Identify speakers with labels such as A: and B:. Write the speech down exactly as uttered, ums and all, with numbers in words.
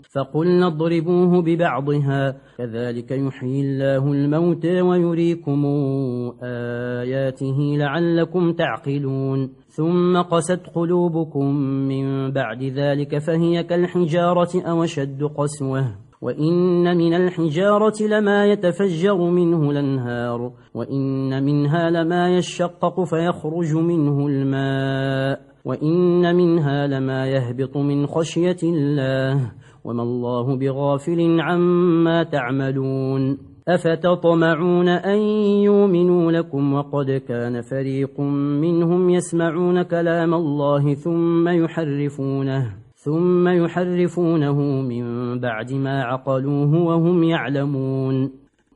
A: فقلنا اضربوه ببعضها كذلك يحيي الله الموتى ويريكم آياته لعلكم تعقلون ثم قست قلوبكم من بعد ذلك فهي كالحجارة أو أشد قسوة وإن من الحجارة لما يتفجر منه الأنهار وإن منها لما يشقق فيخرج منه الماء وإن منها لما يهبط من خشية الله وما الله بغافل عما تعملون أفتطمعون أن يؤمنوا لكم وقد كان فريق منهم يسمعون كلام الله ثم يحرفونه ثم يحرفونه من بعد ما عقلوه وهم يعلمون